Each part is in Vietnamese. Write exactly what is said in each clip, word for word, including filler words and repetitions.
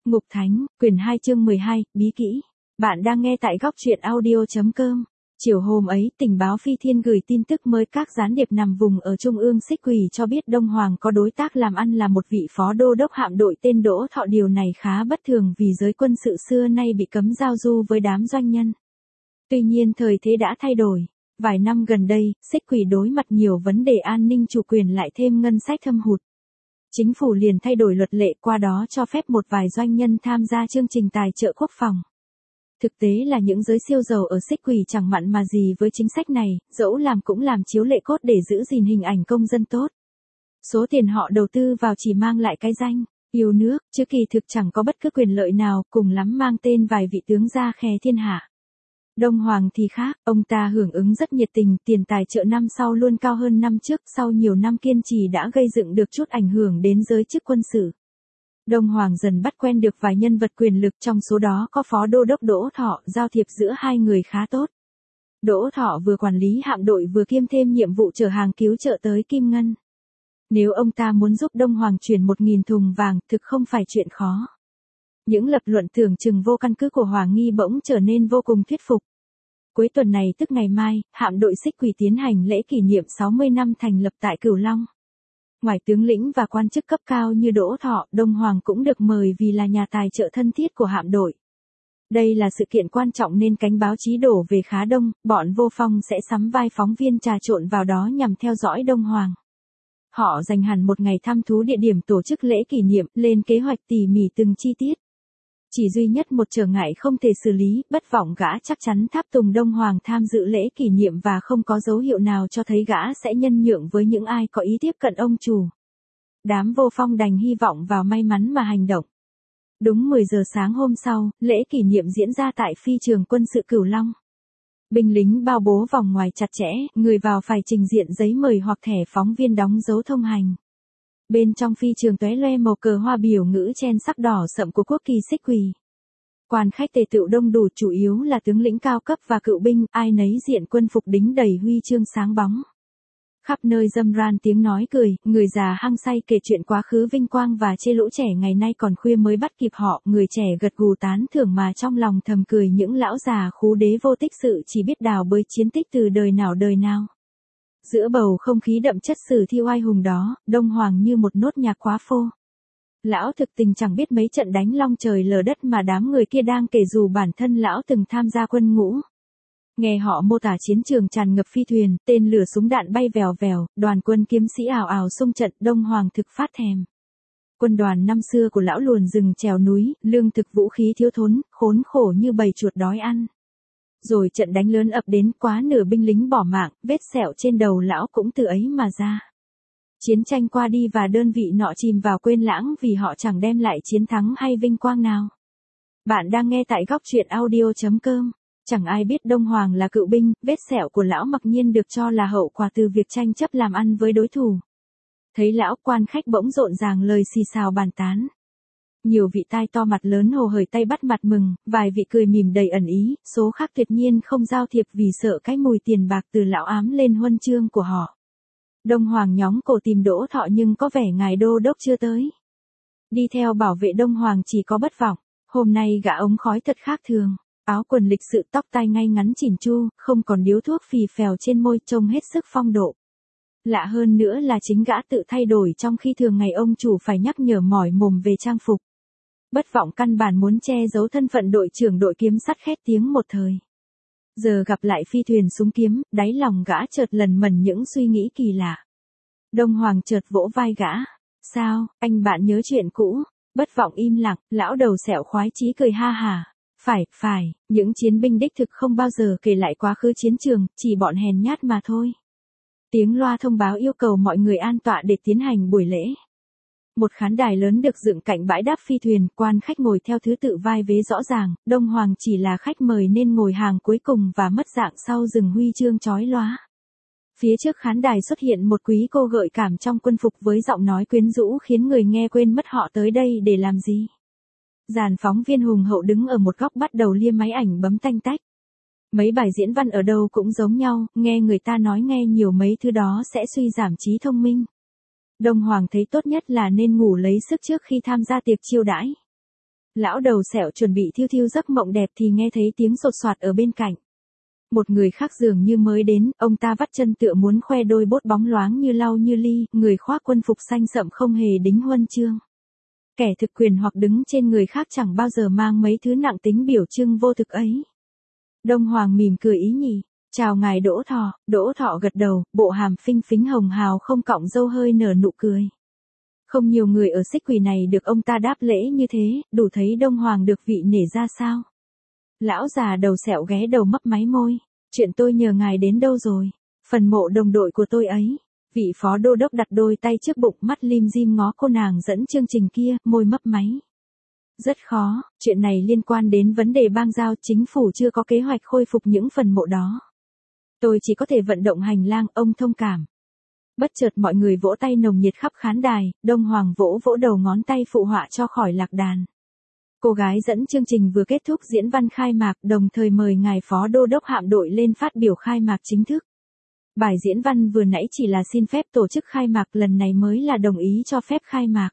Ngục Thánh, quyển hai chương mười hai, bí kỹ. Bạn đang nghe tại góc truyện audio.com. Chiều hôm ấy, tình báo Phi Thiên gửi tin tức mới các gián điệp nằm vùng ở Trung ương Xích Quỷ cho biết Đông Hoàng có đối tác làm ăn là một vị phó đô đốc hạm đội tên Đỗ Thọ. Điều này khá bất thường vì giới quân sự xưa nay bị cấm giao du với đám doanh nhân. Tuy nhiên thời thế đã thay đổi. Vài năm gần đây, Xích Quỷ đối mặt nhiều vấn đề an ninh chủ quyền lại thêm ngân sách thâm hụt. Chính phủ liền thay đổi luật lệ, qua đó cho phép một vài doanh nhân tham gia chương trình tài trợ quốc phòng. Thực tế là những giới siêu giàu ở Xích Quỷ chẳng mặn mà gì với chính sách này, dẫu làm cũng làm chiếu lệ cốt để giữ gìn hình ảnh công dân tốt. Số tiền họ đầu tư vào chỉ mang lại cái danh, yêu nước, chứ kỳ thực chẳng có bất cứ quyền lợi nào, cùng lắm mang tên vài vị tướng gia khè thiên hạ. Đông Hoàng thì khác, ông ta hưởng ứng rất nhiệt tình, tiền tài trợ năm sau luôn cao hơn năm trước, sau nhiều năm kiên trì đã gây dựng được chút ảnh hưởng đến giới chức quân sự. Đông Hoàng dần bắt quen được vài nhân vật quyền lực, trong số đó có phó đô đốc Đỗ Thọ, giao thiệp giữa hai người khá tốt. Đỗ Thọ vừa quản lý hạm đội vừa kiêm thêm nhiệm vụ chở hàng cứu trợ tới Kim Ngân. Nếu ông ta muốn giúp Đông Hoàng chuyển một nghìn thùng vàng, thực không phải chuyện khó. Những lập luận tưởng chừng vô căn cứ của Hoàng Nghi bỗng trở nên vô cùng thuyết phục. Cuối tuần này tức ngày mai, hạm đội Xích Quỷ tiến hành lễ kỷ niệm sáu mươi năm thành lập tại Cửu Long. Ngoài tướng lĩnh và quan chức cấp cao như Đỗ Thọ, Đông Hoàng cũng được mời vì là nhà tài trợ thân thiết của hạm đội. Đây là sự kiện quan trọng nên cánh báo chí đổ về khá đông, bọn vô phong sẽ sắm vai phóng viên trà trộn vào đó nhằm theo dõi Đông Hoàng. Họ dành hẳn một ngày thăm thú địa điểm tổ chức lễ kỷ niệm, lên kế hoạch tỉ mỉ từng chi tiết. Chỉ duy nhất một trở ngại không thể xử lý, bất vọng gã chắc chắn tháp tùng Đông Hoàng tham dự lễ kỷ niệm và không có dấu hiệu nào cho thấy gã sẽ nhân nhượng với những ai có ý tiếp cận ông chủ. Đám vô phong đành hy vọng vào may mắn mà hành động. Đúng mười giờ sáng hôm sau, lễ kỷ niệm diễn ra tại phi trường quân sự Cửu Long. Binh lính bao bố vòng ngoài chặt chẽ, người vào phải trình diện giấy mời hoặc thẻ phóng viên đóng dấu thông hành. Bên trong phi trường tóe loe màu cờ hoa biểu ngữ chen sắc đỏ sậm của quốc kỳ Xích Quỷ. Quan khách tề tựu đông đủ, chủ yếu là tướng lĩnh cao cấp và cựu binh, ai nấy diện quân phục đính đầy huy chương sáng bóng. Khắp nơi râm ran tiếng nói cười, người già hăng say kể chuyện quá khứ vinh quang và chê lũ trẻ ngày nay còn khuya mới bắt kịp họ, người trẻ gật gù tán thưởng mà trong lòng thầm cười những lão già khú đế vô tích sự chỉ biết đào bới chiến tích từ đời nào đời nào. Giữa bầu không khí đậm chất sử thi oai hùng đó, Đông Hoàng như một nốt nhạc quá phô. Lão thực tình chẳng biết mấy trận đánh long trời lở đất mà đám người kia đang kể dù bản thân lão từng tham gia quân ngũ. Nghe họ mô tả chiến trường tràn ngập phi thuyền, tên lửa súng đạn bay vèo vèo, đoàn quân kiếm sĩ ảo ảo xung trận, Đông Hoàng thực phát thèm. Quân đoàn năm xưa của lão luồn rừng trèo núi, lương thực vũ khí thiếu thốn, khốn khổ như bầy chuột đói ăn. Rồi trận đánh lớn ập đến, quá nửa binh lính bỏ mạng, vết sẹo trên đầu lão cũng từ ấy mà ra. Chiến tranh qua đi và đơn vị nọ chìm vào quên lãng vì họ chẳng đem lại chiến thắng hay vinh quang nào. Bạn đang nghe tại góc truyện audio.com. Chẳng ai biết Đông Hoàng là cựu binh, vết sẹo của lão mặc nhiên được cho là hậu quả từ việc tranh chấp làm ăn với đối thủ. Thấy lão, quan khách bỗng rộn ràng lời xì xào bàn tán. Nhiều vị tai to mặt lớn hồ hởi tay bắt mặt mừng, vài vị cười mỉm đầy ẩn ý, số khác tuyệt nhiên không giao thiệp vì sợ cái mùi tiền bạc từ lão ám lên huân chương của họ. Đông Hoàng nhóng cổ tìm Đỗ Thọ nhưng có vẻ ngài đô đốc chưa tới. Đi theo bảo vệ Đông Hoàng chỉ có bất vọng, hôm nay gã ống khói thật khác thường, áo quần lịch sự, tóc tai ngay ngắn chỉn chu, không còn điếu thuốc phì phèo trên môi, trông hết sức phong độ. Lạ hơn nữa là chính gã tự thay đổi trong khi thường ngày ông chủ phải nhắc nhở mỏi mồm về trang phục. Bất vọng căn bản muốn che giấu thân phận đội trưởng đội kiếm sắt khét tiếng một thời. Giờ gặp lại phi thuyền súng kiếm, đáy lòng gã chợt lần mần những suy nghĩ kỳ lạ. Đông Hoàng chợt vỗ vai gã. Sao, anh bạn nhớ chuyện cũ? Bất vọng im lặng, lão đầu sẹo khoái chí cười ha hà. Phải, phải, những chiến binh đích thực không bao giờ kể lại quá khứ chiến trường, chỉ bọn hèn nhát mà thôi. Tiếng loa thông báo yêu cầu mọi người an tọa để tiến hành buổi lễ. Một khán đài lớn được dựng cạnh bãi đáp phi thuyền, quan khách ngồi theo thứ tự vai vế rõ ràng, Đông Hoàng chỉ là khách mời nên ngồi hàng cuối cùng và mất dạng sau rừng huy chương chói lóa. Phía trước khán đài xuất hiện một quý cô gợi cảm trong quân phục với giọng nói quyến rũ khiến người nghe quên mất họ tới đây để làm gì. Dàn phóng viên hùng hậu đứng ở một góc bắt đầu lia máy ảnh bấm tanh tách. Mấy bài diễn văn ở đâu cũng giống nhau, nghe người ta nói nghe nhiều mấy thứ đó sẽ suy giảm trí thông minh. Đông Hoàng thấy tốt nhất là nên ngủ lấy sức trước khi tham gia tiệc chiêu đãi. Lão đầu sẹo chuẩn bị thiêu thiêu giấc mộng đẹp thì nghe thấy tiếng sột soạt ở bên cạnh. Một người khác dường như mới đến, ông ta vắt chân tựa muốn khoe đôi bốt bóng loáng như lau như ly, người khoác quân phục xanh sậm không hề đính huân chương. Kẻ thực quyền hoặc đứng trên người khác chẳng bao giờ mang mấy thứ nặng tính biểu trưng vô thực ấy. Đông Hoàng mỉm cười ý nhị, chào ngài Đỗ Thọ. Đỗ Thọ gật đầu, bộ hàm phinh phính hồng hào không cọng râu hơi nở nụ cười. Không nhiều người ở xích quỷ này được ông ta đáp lễ như thế, đủ thấy Đông Hoàng được vị nể ra sao. Lão già đầu sẹo ghé đầu mấp máy môi, chuyện tôi nhờ ngài đến đâu rồi, phần mộ đồng đội của tôi ấy. Vị phó đô đốc đặt đôi tay trước bụng, mắt lim dim ngó cô nàng dẫn chương trình kia, môi mấp máy. Rất khó, chuyện này liên quan đến vấn đề bang giao, chính phủ chưa có kế hoạch khôi phục những phần mộ đó. Tôi chỉ có thể vận động hành lang, ông thông cảm. Bất chợt mọi người vỗ tay nồng nhiệt khắp khán đài, Đông Hoàng vỗ vỗ đầu ngón tay phụ họa cho khỏi lạc đàn. Cô gái dẫn chương trình vừa kết thúc diễn văn khai mạc, đồng thời mời ngài phó đô đốc hạm đội lên phát biểu khai mạc chính thức. Bài diễn văn vừa nãy chỉ là xin phép tổ chức khai mạc, lần này mới là đồng ý cho phép khai mạc.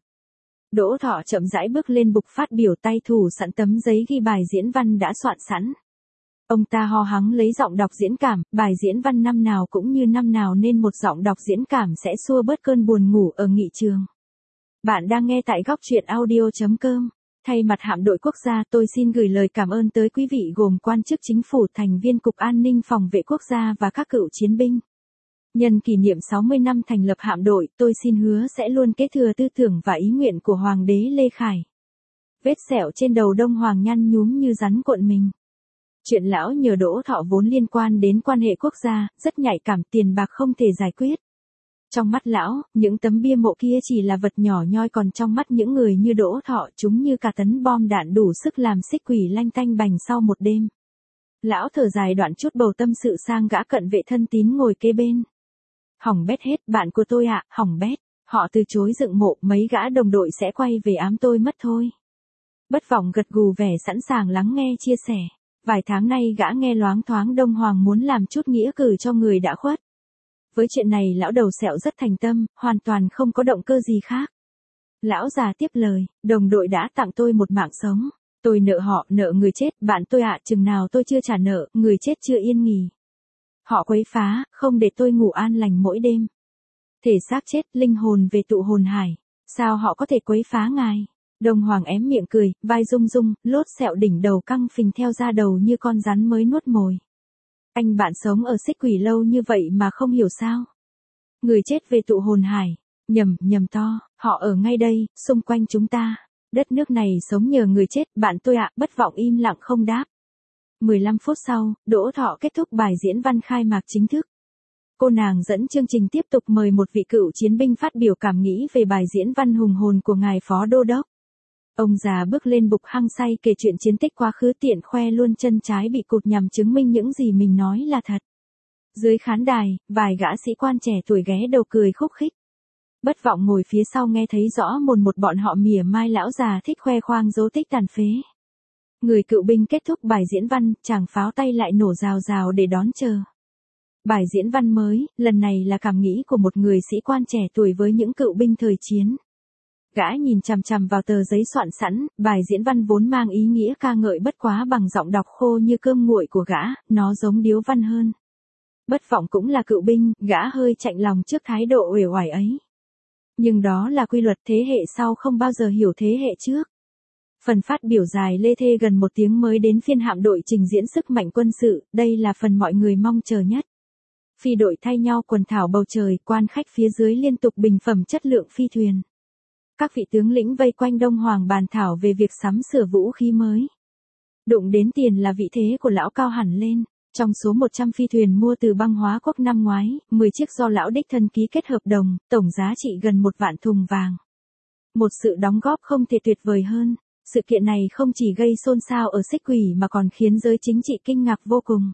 Đỗ Thọ chậm rãi bước lên bục phát biểu, tay thủ sẵn tấm giấy ghi bài diễn văn đã soạn sẵn. Ông ta ho hắng lấy giọng đọc diễn cảm, bài diễn văn năm nào cũng như năm nào nên một giọng đọc diễn cảm sẽ xua bớt cơn buồn ngủ ở nghị trường. Bạn đang nghe tại góc truyện audio chấm com. Thay mặt hạm đội quốc gia, tôi xin gửi lời cảm ơn tới quý vị gồm quan chức chính phủ, thành viên Cục An ninh Phòng vệ Quốc gia và các cựu chiến binh. Nhân kỷ niệm sáu mươi năm thành lập hạm đội, tôi xin hứa sẽ luôn kế thừa tư tưởng và ý nguyện của Hoàng đế Lê Khải. Vết sẹo trên đầu Đông Hoàng nhăn nhúm như rắn cuộn mình. Chuyện lão nhờ Đỗ Thọ vốn liên quan đến quan hệ quốc gia, rất nhạy cảm, tiền bạc không thể giải quyết. Trong mắt lão, những tấm bia mộ kia chỉ là vật nhỏ nhoi, còn trong mắt những người như Đỗ Thọ chúng như cả tấn bom đạn đủ sức làm xích quỷ lanh tanh bành sau một đêm. Lão thở dài đoạn chút bầu tâm sự sang gã cận vệ thân tín ngồi kế bên. Hỏng bét hết, bạn của tôi ạ, à, hỏng bét. Họ từ chối dựng mộ, mấy gã đồng đội sẽ quay về ám tôi mất thôi. Bất vọng gật gù vẻ sẵn sàng lắng nghe chia sẻ. Vài tháng nay gã nghe loáng thoáng Đông Hoàng muốn làm chút nghĩa cử cho người đã khuất. Với chuyện này lão đầu sẹo rất thành tâm, hoàn toàn không có động cơ gì khác. Lão già tiếp lời, đồng đội đã tặng tôi một mạng sống. Tôi nợ họ, nợ người chết, bạn tôi ạ, à, chừng nào tôi chưa trả nợ, người chết chưa yên nghỉ. Họ quấy phá, không để tôi ngủ an lành mỗi đêm. Thể xác chết, linh hồn về tụ hồn hải. Sao họ có thể quấy phá ngài? Đông Hoàng ém miệng cười, vai rung rung, lốt sẹo đỉnh đầu căng phình theo da đầu như con rắn mới nuốt mồi. Anh bạn sống ở xích quỷ lâu như vậy mà không hiểu sao? Người chết về tụ hồn hải. Nhầm, nhầm to, họ ở ngay đây, xung quanh chúng ta. Đất nước này sống nhờ người chết, bạn tôi ạ, bất vọng im lặng không đáp. mười lăm phút sau, Đỗ Thọ kết thúc bài diễn văn khai mạc chính thức. Cô nàng dẫn chương trình tiếp tục mời một vị cựu chiến binh phát biểu cảm nghĩ về bài diễn văn hùng hồn của ngài phó đô đốc. Ông già bước lên bục hăng say kể chuyện chiến tích quá khứ, tiện khoe luôn chân trái bị cụt nhằm chứng minh những gì mình nói là thật. Dưới khán đài, vài gã sĩ quan trẻ tuổi ghé đầu cười khúc khích. Bất vọng ngồi phía sau nghe thấy rõ mồn một bọn họ mỉa mai lão già thích khoe khoang dấu tích tàn phế. Người cựu binh kết thúc bài diễn văn, chàng pháo tay lại nổ rào rào để đón chờ. Bài diễn văn mới, lần này là cảm nghĩ của một người sĩ quan trẻ tuổi với những cựu binh thời chiến. Gã nhìn chằm chằm vào tờ giấy soạn sẵn, bài diễn văn vốn mang ý nghĩa ca ngợi bất quá bằng giọng đọc khô như cơm nguội của gã, nó giống điếu văn hơn. Bất vọng cũng là cựu binh, gã hơi chạnh lòng trước thái độ uể oải ấy. Nhưng đó là quy luật, thế hệ sau không bao giờ hiểu thế hệ trước. Phần phát biểu dài lê thê gần một tiếng mới đến phiên hạm đội trình diễn sức mạnh quân sự, đây là phần mọi người mong chờ nhất. Phi đội thay nhau quần thảo bầu trời, quan khách phía dưới liên tục bình phẩm chất lượng phi thuyền. Các vị tướng lĩnh vây quanh Đông Hoàng bàn thảo về việc sắm sửa vũ khí mới. Đụng đến tiền là vị thế của lão cao hẳn lên. Trong số một trăm phi thuyền mua từ băng hóa quốc năm ngoái, mười chiếc do lão đích thân ký kết hợp đồng, tổng giá trị gần một vạn thùng vàng. Một sự đóng góp không thể tuyệt vời hơn. Sự kiện này không chỉ gây xôn xao ở xích quỷ mà còn khiến giới chính trị kinh ngạc vô cùng.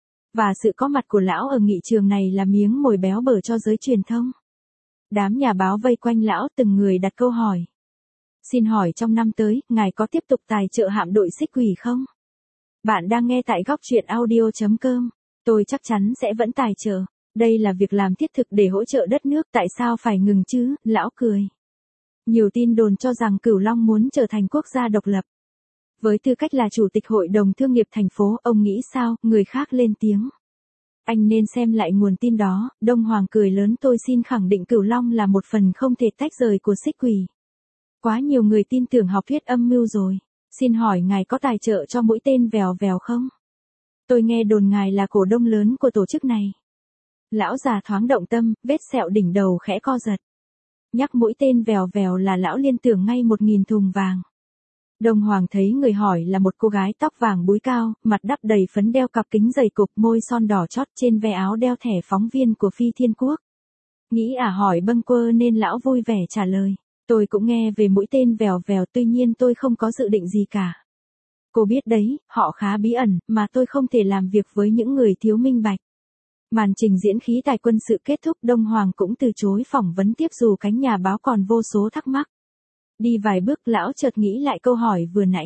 Và sự có mặt của lão ở nghị trường này là miếng mồi béo bở cho giới truyền thông. Đám nhà báo vây quanh lão, từng người đặt câu hỏi. Xin hỏi trong năm tới, ngài có tiếp tục tài trợ hạm đội xích quỷ không? Bạn đang nghe tại góc truyện audio chấm com. Tôi chắc chắn sẽ vẫn tài trợ. Đây là việc làm thiết thực để hỗ trợ đất nước, tại sao phải ngừng chứ? Lão cười. Nhiều tin đồn cho rằng Cửu Long muốn trở thành quốc gia độc lập. Với tư cách là chủ tịch hội đồng thương nghiệp thành phố, ông nghĩ sao? Người khác lên tiếng. Anh nên xem lại nguồn tin đó. Đông Hoàng cười lớn, tôi xin khẳng định Cửu Long là một phần không thể tách rời của Xích Quỷ. Quá nhiều người tin tưởng học thuyết âm mưu rồi. Xin hỏi ngài có tài trợ cho mũi tên vèo vèo không? Tôi nghe đồn ngài là cổ đông lớn của tổ chức này. Lão già thoáng động tâm, vết sẹo đỉnh đầu khẽ co giật. Nhắc mũi tên vèo vèo là lão liên tưởng ngay một nghìn thùng vàng. Đông Hoàng thấy người hỏi là một cô gái tóc vàng búi cao, mặt đắp đầy phấn, đeo cặp kính dày cục, môi son đỏ chót, trên ve áo đeo thẻ phóng viên của Phi Thiên Quốc. Nghĩ ả hỏi bâng quơ nên lão vui vẻ trả lời. Tôi cũng nghe về mũi tên vèo vèo, tuy nhiên tôi không có dự định gì cả. Cô biết đấy, họ khá bí ẩn, mà tôi không thể làm việc với những người thiếu minh bạch. Màn trình diễn khí tài quân sự kết thúc, Đông Hoàng cũng từ chối phỏng vấn tiếp dù cánh nhà báo còn vô số thắc mắc. Đi vài bước lão chợt nghĩ lại câu hỏi vừa nãy.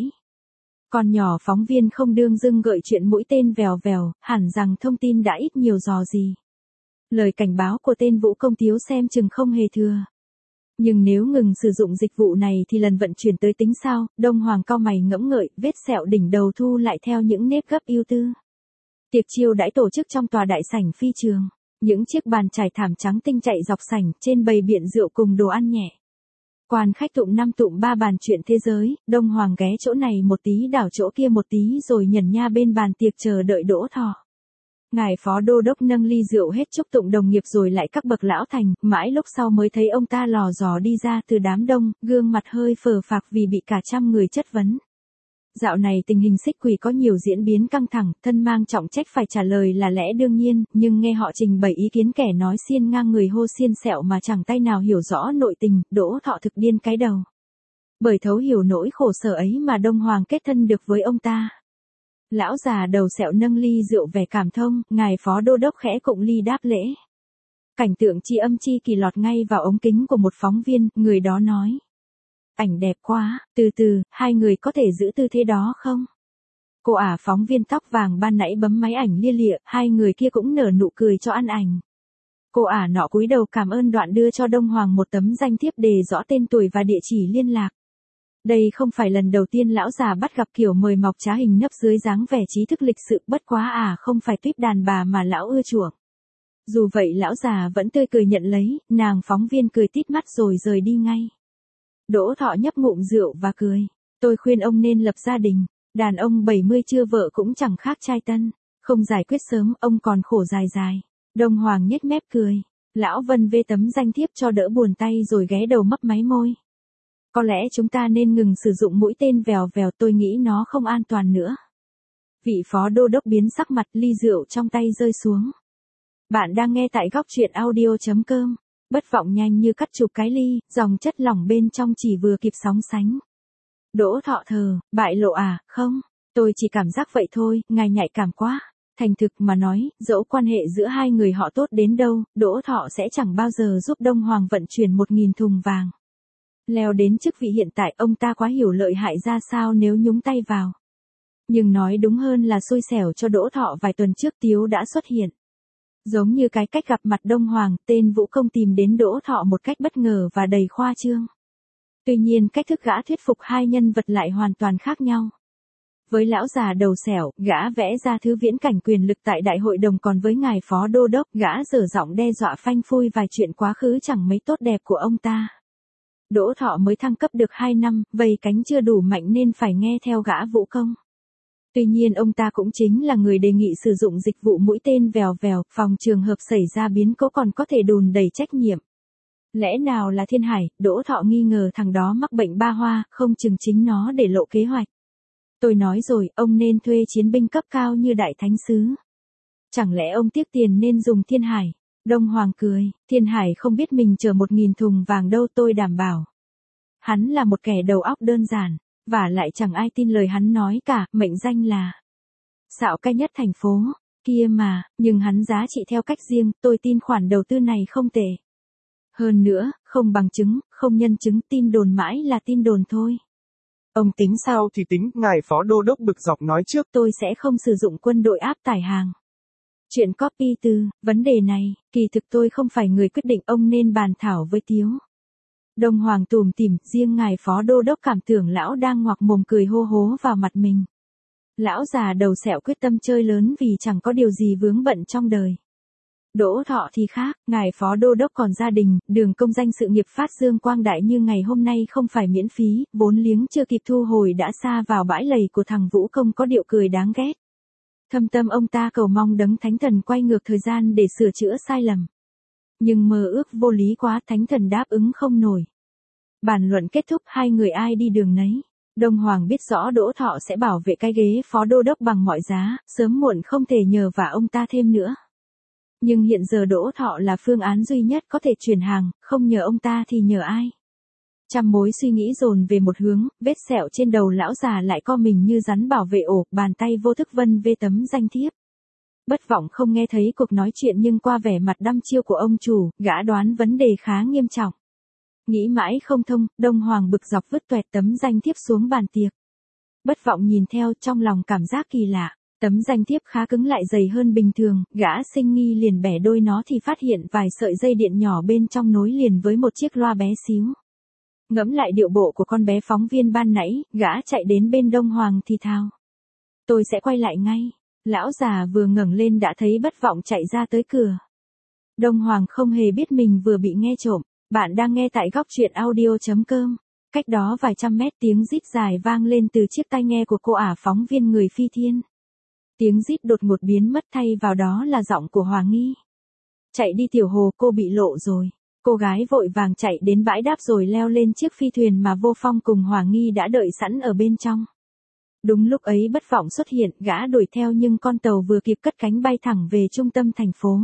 Con nhỏ phóng viên không đương dưng gợi chuyện mũi tên vèo vèo, hẳn rằng thông tin đã ít nhiều dò gì. Lời cảnh báo của tên Vũ Công Tiếu xem chừng không hề thừa. Nhưng nếu ngừng sử dụng dịch vụ này thì lần vận chuyển tới tính sao? Đông Hoàng cau mày ngẫm ngợi, vết sẹo đỉnh đầu thu lại theo những nếp gấp ưu tư. Tiệc chiêu đãi tổ chức trong tòa đại sảnh phi trường. Những chiếc bàn trải thảm trắng tinh chạy dọc sảnh, trên bày biện rượu cùng đồ ăn nhẹ. Quan khách tụm năm tụm ba bàn chuyện thế giới, Đông Hoàng ghé chỗ này một tí đảo chỗ kia một tí rồi nhẩn nha bên bàn tiệc chờ đợi Đỗ Thọ. Ngài phó đô đốc nâng ly rượu hết chúc tụng đồng nghiệp rồi lại các bậc lão thành, mãi lúc sau mới thấy ông ta lò dò đi ra từ đám đông, gương mặt hơi phờ phạc vì bị cả trăm người chất vấn. Dạo này tình hình Xích Quỷ có nhiều diễn biến căng thẳng, thân mang trọng trách phải trả lời là lẽ đương nhiên, nhưng nghe họ trình bày ý kiến kẻ nói xiên ngang người hô xiên sẹo mà chẳng tay nào hiểu rõ nội tình, Đỗ Thọ thực điên cái đầu. Bởi thấu hiểu nỗi khổ sở ấy mà Đông Hoàng kết thân được với ông ta. Lão già đầu sẹo nâng ly rượu vẻ cảm thông, ngài phó đô đốc khẽ cụng ly đáp lễ. Cảnh tượng chi âm chi kỳ lọt ngay vào ống kính của một phóng viên, người đó nói. Ảnh đẹp quá, từ từ, hai người có thể giữ tư thế đó không? Cô ả phóng viên tóc vàng ban nãy bấm máy ảnh lia lịa, hai người kia cũng nở nụ cười cho ăn ảnh. Cô ả nọ cúi đầu cảm ơn đoạn đưa cho Đông Hoàng một tấm danh thiếp đề rõ tên tuổi và địa chỉ liên lạc. Đây không phải lần đầu tiên lão già bắt gặp kiểu mời mọc trá hình nấp dưới dáng vẻ trí thức lịch sự, bất quá à không phải tuyếp đàn bà mà lão ưa chuộng. Dù vậy lão già vẫn tươi cười nhận lấy, nàng phóng viên cười tít mắt rồi rời đi ngay. Đỗ Thọ nhấp ngụm rượu và cười. Tôi khuyên ông nên lập gia đình, đàn ông bảy mươi chưa vợ cũng chẳng khác trai tân, không giải quyết sớm ông còn khổ dài dài. Đông Hoàng nhếch mép cười. Lão Vân vê tấm danh thiếp cho đỡ buồn tay rồi ghé đầu mấp máy môi. Có lẽ chúng ta nên ngừng sử dụng mũi tên vèo vèo, tôi nghĩ nó không an toàn nữa. Vị phó đô đốc biến sắc mặt, ly rượu trong tay rơi xuống. Bạn đang nghe tại góc truyện audio chấm com. Bất vọng nhanh như cắt chụp cái ly, dòng chất lỏng bên trong chỉ vừa kịp sóng sánh. Đỗ Thọ thờ, bại lộ à, không, tôi chỉ cảm giác vậy thôi, ngài nhạy cảm quá. Thành thực mà nói, dẫu quan hệ giữa hai người họ tốt đến đâu, Đỗ Thọ sẽ chẳng bao giờ giúp Đông Hoàng vận chuyển một nghìn thùng vàng. Leo đến chức vị hiện tại, ông ta quá hiểu lợi hại ra sao nếu nhúng tay vào. Nhưng nói đúng hơn là xui xẻo cho Đỗ Thọ, vài tuần trước Tiếu đã xuất hiện. Giống như cái cách gặp mặt Đông Hoàng, tên Vũ Công tìm đến Đỗ Thọ một cách bất ngờ và đầy khoa trương. Tuy nhiên cách thức gã thuyết phục hai nhân vật lại hoàn toàn khác nhau. Với lão già đầu sẹo, gã vẽ ra thứ viễn cảnh quyền lực tại đại hội đồng, còn với ngài phó đô đốc, gã dở giọng đe dọa phanh phui vài chuyện quá khứ chẳng mấy tốt đẹp của ông ta. Đỗ Thọ mới thăng cấp được hai năm, vây cánh chưa đủ mạnh nên phải nghe theo gã Vũ Công. Tuy nhiên ông ta cũng chính là người đề nghị sử dụng dịch vụ mũi tên vèo vèo, phòng trường hợp xảy ra biến cố còn có thể đùn đẩy trách nhiệm. Lẽ nào là Thiên Hải? Đỗ Thọ nghi ngờ thằng đó mắc bệnh ba hoa, không chừng chính nó để lộ kế hoạch. Tôi nói rồi, ông nên thuê chiến binh cấp cao như Đại Thánh Sứ. Chẳng lẽ ông tiếc tiền nên dùng Thiên Hải? Đông Hoàng cười, Thiên Hải không biết mình chở một nghìn thùng vàng đâu, tôi đảm bảo. Hắn là một kẻ đầu óc đơn giản, và lại chẳng ai tin lời hắn nói cả, mệnh danh là xạo cái nhất thành phố, kia mà, nhưng hắn giá trị theo cách riêng, tôi tin khoản đầu tư này không tệ. Hơn nữa, không bằng chứng, không nhân chứng, tin đồn mãi là tin đồn thôi. Ông tính sao thì tính, ngài phó đô đốc bực dọc nói trước. Tôi sẽ không sử dụng quân đội áp tải hàng. Chuyện copy từ, vấn đề này, kỳ thực tôi không phải người quyết định, ông nên bàn thảo với Tiếu. Đông Hoàng tủm tỉm, riêng ngài phó đô đốc cảm tưởng lão đang ngoạc mồm cười hô hố vào mặt mình. Lão già đầu sẹo quyết tâm chơi lớn vì chẳng có điều gì vướng bận trong đời. Đỗ Thọ thì khác, ngài phó đô đốc còn gia đình, đường công danh sự nghiệp phát dương quang đại như ngày hôm nay không phải miễn phí, vốn liếng chưa kịp thu hồi đã sa vào bãi lầy của thằng Vũ Công có điệu cười đáng ghét. Thâm tâm ông ta cầu mong đấng thánh thần quay ngược thời gian để sửa chữa sai lầm. Nhưng mơ ước vô lý quá, thánh thần đáp ứng không nổi. Bàn luận kết thúc, hai người ai đi đường nấy. Đông Hoàng biết rõ Đỗ Thọ sẽ bảo vệ cái ghế phó đô đốc bằng mọi giá, sớm muộn không thể nhờ vả ông ta thêm nữa. Nhưng hiện giờ Đỗ Thọ là phương án duy nhất có thể chuyển hàng, không nhờ ông ta thì nhờ ai. Trăm mối suy nghĩ dồn về một hướng, vết sẹo trên đầu lão già lại co mình như rắn bảo vệ ổ, bàn tay vô thức vân vê tấm danh thiếp. Bất Vọng không nghe thấy cuộc nói chuyện nhưng qua vẻ mặt đăm chiêu của ông chủ, gã đoán vấn đề khá nghiêm trọng. Nghĩ mãi không thông, Đông Hoàng bực dọc vứt toẹt tấm danh thiếp xuống bàn tiệc. Bất Vọng nhìn theo trong lòng cảm giác kỳ lạ, tấm danh thiếp khá cứng lại dày hơn bình thường, gã sinh nghi liền bẻ đôi nó thì phát hiện vài sợi dây điện nhỏ bên trong nối liền với một chiếc loa bé xíu. Ngẫm lại điệu bộ của con bé phóng viên ban nãy, gã chạy đến bên Đông Hoàng thì thào. Tôi sẽ quay lại ngay. Lão già vừa ngẩng lên đã thấy Bất Vọng chạy ra tới cửa. Đông Hoàng không hề biết mình vừa bị nghe trộm. Bạn đang nghe tại góc truyện audio chấm com. Cách đó vài trăm mét tiếng rít dài vang lên từ chiếc tai nghe của cô ả phóng viên người Phi Thiên. Tiếng rít đột ngột biến mất thay vào đó là giọng của Hòa Nghi. Chạy đi Tiểu Hồ, cô bị lộ rồi. Cô gái vội vàng chạy đến bãi đáp rồi leo lên chiếc phi thuyền mà Vô Phong cùng Hòa Nghi đã đợi sẵn ở bên trong. Đúng lúc ấy Bất Vọng xuất hiện, gã đuổi theo nhưng con tàu vừa kịp cất cánh bay thẳng về trung tâm thành phố.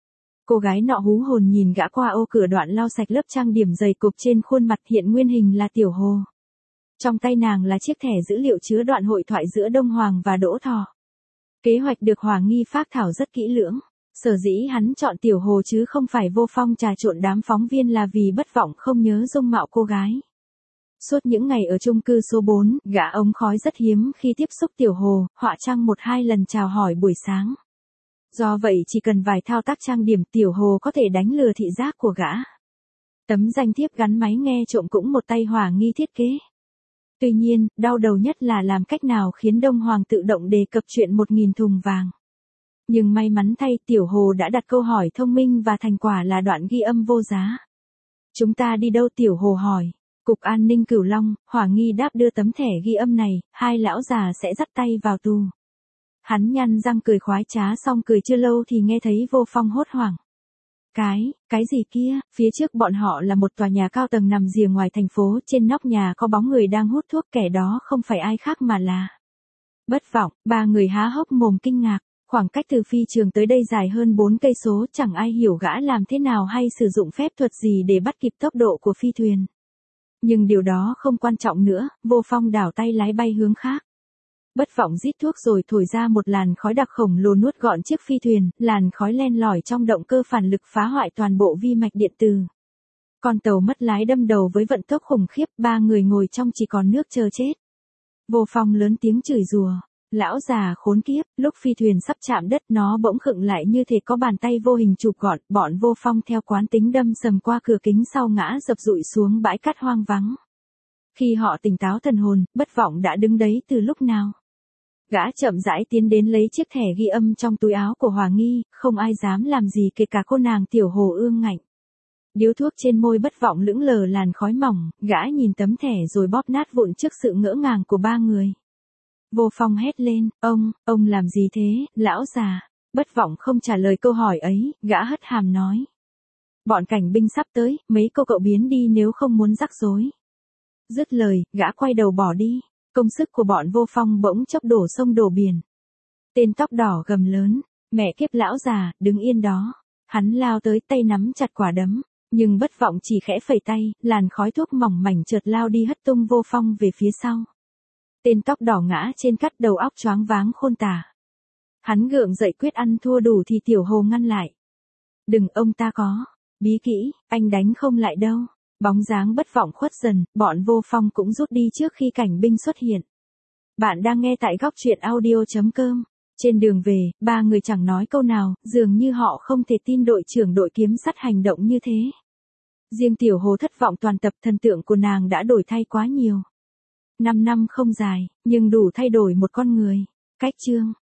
Cô gái nọ hú hồn nhìn gã qua ô cửa, đoạn lau sạch lớp trang điểm dày cục trên khuôn mặt, hiện nguyên hình là Tiểu Hồ. Trong tay nàng là chiếc thẻ dữ liệu chứa đoạn hội thoại giữa Đông Hoàng và Đỗ Thọ. Kế hoạch được Hòa Nghi phác thảo rất kỹ lưỡng. Sở dĩ hắn chọn Tiểu Hồ chứ không phải Vô Phong trà trộn đám phóng viên là vì Bất Vọng không nhớ dung mạo cô gái. Suốt những ngày ở chung cư số bốn, gã ống khói rất hiếm khi tiếp xúc Tiểu Hồ, họa trang một hai lần chào hỏi buổi sáng. Do vậy chỉ cần vài thao tác trang điểm, Tiểu Hồ có thể đánh lừa thị giác của gã. Tấm danh thiếp gắn máy nghe trộm cũng một tay Hòa Nghi thiết kế. Tuy nhiên, đau đầu nhất là làm cách nào khiến Đông Hoàng tự động đề cập chuyện một nghìn thùng vàng. Nhưng may mắn thay, Tiểu Hồ đã đặt câu hỏi thông minh và thành quả là đoạn ghi âm vô giá. Chúng ta đi đâu? Tiểu Hồ hỏi. Cục An ninh Cửu Long. Hòa Nghi đáp đưa tấm thẻ ghi âm này, hai lão già sẽ dắt tay vào tù. Hắn nhăn răng cười khoái trá, xong cười chưa lâu thì nghe thấy Vô Phong hốt hoảng. Cái, cái gì kia? Phía trước bọn họ là một tòa nhà cao tầng nằm rìa ngoài thành phố, trên nóc nhà có bóng người đang hút thuốc, kẻ đó không phải ai khác mà là Bất Vọng. Ba người há hốc mồm kinh ngạc. Khoảng cách từ phi trường tới đây dài hơn bốn cây số, chẳng ai hiểu gã làm thế nào hay sử dụng phép thuật gì để bắt kịp tốc độ của phi thuyền. Nhưng điều đó không quan trọng nữa, Vô Phong đảo tay lái bay hướng khác. Bất Vọng rít thuốc rồi thổi ra một làn khói đặc khổng lồ nuốt gọn chiếc phi thuyền, làn khói len lỏi trong động cơ phản lực phá hoại toàn bộ vi mạch điện từ. Con tàu mất lái đâm đầu với vận tốc khủng khiếp, ba người ngồi trong chỉ còn nước chờ chết. Vô Phong lớn tiếng chửi rủa. Lão già khốn kiếp, lúc phi thuyền sắp chạm đất nó bỗng khựng lại như thể có bàn tay vô hình chụp gọn, bọn Vô Phong theo quán tính đâm sầm qua cửa kính sau ngã dập dụi xuống bãi cát hoang vắng. Khi họ tỉnh táo thần hồn, Bất Vọng đã đứng đấy từ lúc nào. Gã chậm rãi tiến đến lấy chiếc thẻ ghi âm trong túi áo của Hòa Nghi, không ai dám làm gì kể cả cô nàng Tiểu Hồ ương ngạnh. Điếu thuốc trên môi Bất Vọng lững lờ làn khói mỏng, gã nhìn tấm thẻ rồi bóp nát vụn trước sự ngỡ ngàng của ba người. Vô Phong hét lên, ông, ông làm gì thế, lão già? Bất Vọng không trả lời câu hỏi ấy, gã hất hàm nói. Bọn cảnh binh sắp tới, mấy cô cậu biến đi nếu không muốn rắc rối. Dứt lời, gã quay đầu bỏ đi, công sức của bọn Vô Phong bỗng chốc đổ sông đổ biển. Tên tóc đỏ gầm lớn, mẹ kiếp lão già, đứng yên đó. Hắn lao tới, tay nắm chặt quả đấm, nhưng Bất Vọng chỉ khẽ phẩy tay, làn khói thuốc mỏng mảnh chợt lao đi hất tung Vô Phong về phía sau. Tên tóc đỏ ngã trên cát, đầu óc choáng váng khôn tả. Hắn gượng dậy quyết ăn thua đủ thì Tiểu Hồ ngăn lại. Đừng, ông ta có bí kỹ, anh đánh không lại đâu. Bóng dáng Bất Vọng khuất dần, bọn Vô Phong cũng rút đi trước khi cảnh binh xuất hiện. Bạn đang nghe tại góc truyện audio chấm com. Trên đường về, ba người chẳng nói câu nào, dường như họ không thể tin đội trưởng đội kiếm sắt hành động như thế. Riêng Tiểu Hồ thất vọng toàn tập, thần tượng của nàng đã đổi thay quá nhiều. Năm năm không dài, nhưng đủ thay đổi một con người. Cách chương